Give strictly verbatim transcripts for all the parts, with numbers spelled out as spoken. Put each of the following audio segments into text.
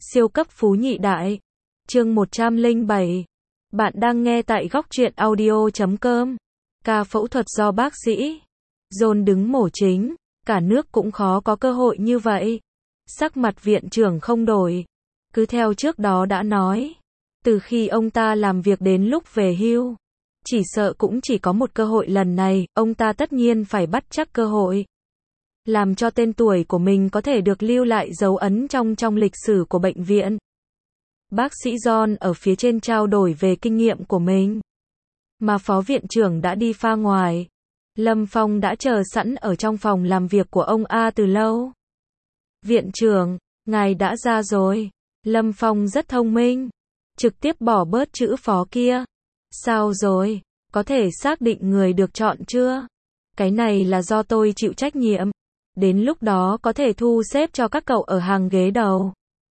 Siêu cấp phú nhị đại. Chương một trăm lẻ bảy. Bạn đang nghe tại góc truyện audio chấm com. Ca phẫu thuật do bác sĩ John đứng mổ chính, cả nước cũng khó có cơ hội như vậy. Sắc mặt viện trưởng không đổi, cứ theo trước đó đã nói, từ khi ông ta làm việc đến lúc về hưu, chỉ sợ cũng chỉ có một cơ hội, lần này, ông ta tất nhiên phải bắt chắc cơ hội, làm cho tên tuổi của mình có thể được lưu lại dấu ấn trong trong lịch sử của bệnh viện. Bác sĩ John ở phía trên trao đổi về kinh nghiệm của mình, mà phó viện trưởng đã đi pha ngoài. Lâm Phong đã chờ sẵn ở trong phòng làm việc của ông A từ lâu. Viện trưởng, ngài đã ra rồi. Lâm Phong rất thông minh, trực tiếp bỏ bớt chữ phó kia. Sao rồi, có thể xác định người được chọn chưa? Cái này là do tôi chịu trách nhiệm. Đến lúc đó có thể thu xếp cho các cậu ở hàng ghế đầu.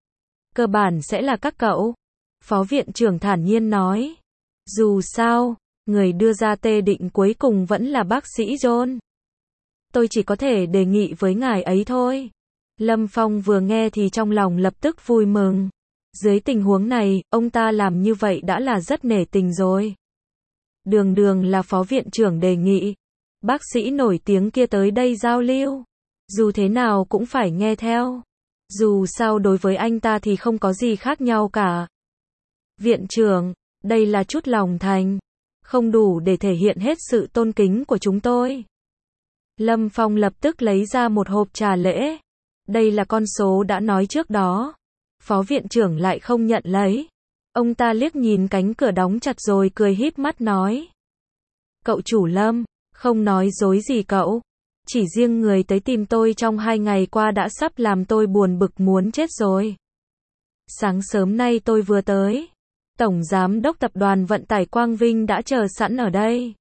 Cơ bản sẽ là các cậu. Phó viện trưởng thản nhiên nói. Dù sao, người đưa ra tê định cuối cùng vẫn là bác sĩ John. Tôi chỉ có thể đề nghị với ngài ấy thôi. Lâm Phong vừa nghe thì trong lòng lập tức vui mừng. Dưới tình huống này, ông ta làm như vậy đã là rất nể tình rồi. Đường đường là phó viện trưởng đề nghị bác sĩ nổi tiếng kia tới đây giao lưu, dù thế nào cũng phải nghe theo. Dù sao đối với anh ta thì không có gì khác nhau cả. Viện trưởng, đây là chút lòng thành, không đủ để thể hiện hết sự tôn kính của chúng tôi. Lâm Phong lập tức lấy ra một hộp trà lễ. Đây là con số đã nói trước đó. Phó viện trưởng lại không nhận lấy. Ông ta liếc nhìn cánh cửa đóng chặt rồi cười híp mắt nói. Cậu chủ Lâm, không nói dối gì cậu. Chỉ riêng người tới tìm tôi trong hai ngày qua đã sắp làm tôi buồn bực muốn chết rồi. Sáng sớm nay tôi vừa tới, Tổng Giám đốc Tập đoàn Vận tải Quang Vinh đã chờ sẵn ở đây.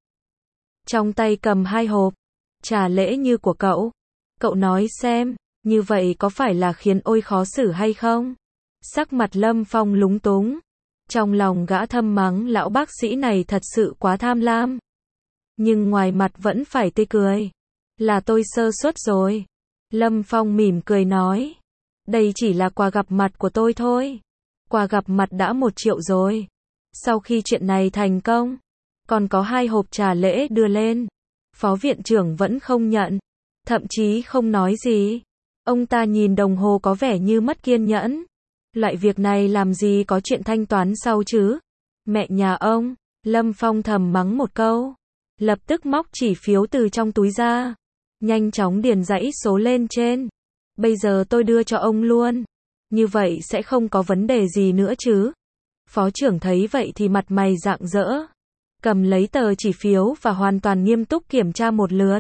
Trong tay cầm hai hộp trà lễ như của cậu. Cậu nói xem, như vậy có phải là khiến ôi khó xử hay không? Sắc mặt Lâm Phong lúng túng. Trong lòng gã thầm mắng lão bác sĩ này thật sự quá tham lam. Nhưng ngoài mặt vẫn phải tươi cười. Là tôi sơ suất rồi. Lâm Phong mỉm cười nói. Đây chỉ là quà gặp mặt của tôi thôi. Quà gặp mặt đã một triệu rồi. Sau khi chuyện này thành công, còn có hai hộp trà lễ đưa lên. Phó viện trưởng vẫn không nhận, thậm chí không nói gì. Ông ta nhìn đồng hồ có vẻ như mất kiên nhẫn. Loại việc này làm gì có chuyện thanh toán sau chứ? Mẹ nhà ông, Lâm Phong thầm mắng một câu. Lập tức móc chỉ phiếu từ trong túi ra. Nhanh chóng điền dãy số lên trên. Bây giờ tôi đưa cho ông luôn. Như vậy sẽ không có vấn đề gì nữa chứ? Phó trưởng thấy vậy thì mặt mày rạng rỡ. Cầm lấy tờ chỉ phiếu và hoàn toàn nghiêm túc kiểm tra một lượt.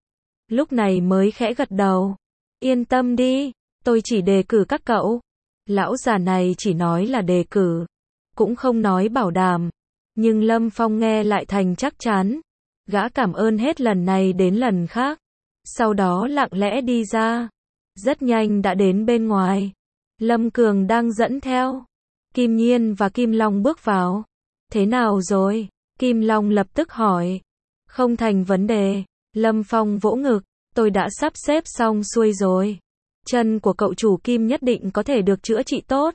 Lúc này mới khẽ gật đầu. Yên tâm đi, tôi chỉ đề cử các cậu. Lão già này chỉ nói là đề cử, cũng không nói bảo đảm. Nhưng Lâm Phong nghe lại thành chắc chắn. Gã cảm ơn hết lần này đến lần khác. Sau đó lặng lẽ đi ra. Rất nhanh đã đến bên ngoài. Lâm Cường đang dẫn theo Kim Nhiên và Kim Long bước vào. Thế nào rồi? Kim Long lập tức hỏi. Không thành vấn đề. Lâm Phong vỗ ngực. Tôi đã sắp xếp xong xuôi rồi. Chân của cậu chủ Kim nhất định có thể được chữa trị tốt.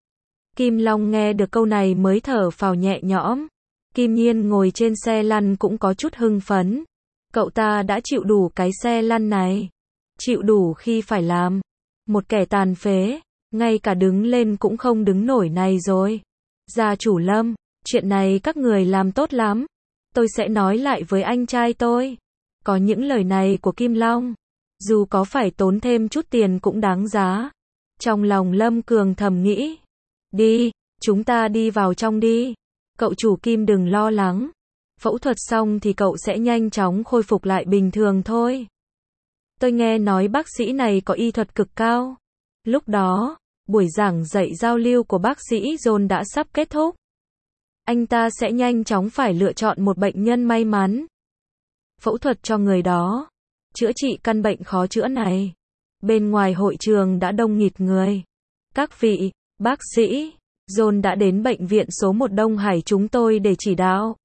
Kim Long nghe được câu này mới thở phào nhẹ nhõm. Kim Nhiên ngồi trên xe lăn cũng có chút hưng phấn. Cậu ta đã chịu đủ cái xe lăn này. Chịu đủ khi phải làm một kẻ tàn phế, ngay cả đứng lên cũng không đứng nổi này rồi. Gia chủ Lâm, chuyện này các người làm tốt lắm. Tôi sẽ nói lại với anh trai tôi. Có những lời này của Kim Long, dù có phải tốn thêm chút tiền cũng đáng giá. Trong lòng Lâm Cường thầm nghĩ. Đi, chúng ta đi vào trong đi. Cậu chủ Kim đừng lo lắng. Phẫu thuật xong thì cậu sẽ nhanh chóng khôi phục lại bình thường thôi. Tôi nghe nói bác sĩ này có y thuật cực cao. Lúc đó, buổi giảng dạy giao lưu của bác sĩ John đã sắp kết thúc. Anh ta sẽ nhanh chóng phải lựa chọn một bệnh nhân may mắn. Phẫu thuật cho người đó. Chữa trị căn bệnh khó chữa này. Bên ngoài hội trường đã đông nghịt người. Các vị, bác sĩ, John đã đến bệnh viện số một Đông Hải chúng tôi để chỉ đạo.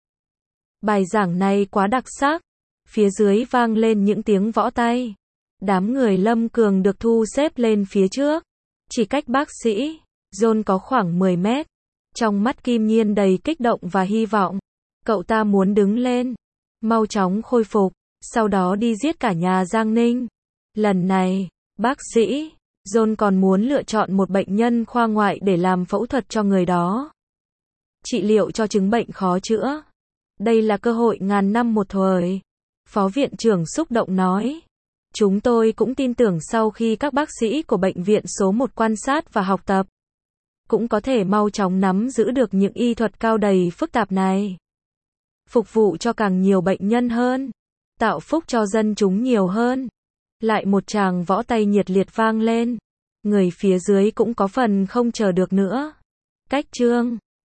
Bài giảng này quá đặc sắc. Phía dưới vang lên những tiếng võ tay. Đám người Lâm Cường được thu xếp lên phía trước. Chỉ cách bác sĩ John có khoảng mười mét. Trong mắt Kim Nhiên đầy kích động và hy vọng. Cậu ta muốn đứng lên, mau chóng khôi phục, sau đó đi giết cả nhà Giang Ninh. Lần này, bác sĩ, John còn muốn lựa chọn một bệnh nhân khoa ngoại để làm phẫu thuật cho người đó. Trị liệu cho chứng bệnh khó chữa. Đây là cơ hội ngàn năm một thời. Phó viện trưởng xúc động nói. Chúng tôi cũng tin tưởng sau khi các bác sĩ của bệnh viện số một quan sát và học tập, cũng có thể mau chóng nắm giữ được những y thuật cao đầy phức tạp này. Phục vụ cho càng nhiều bệnh nhân hơn, tạo phúc cho dân chúng nhiều hơn. Lại một tràng võ tay nhiệt liệt vang lên. Người phía dưới cũng có phần không chờ được nữa. Cách chương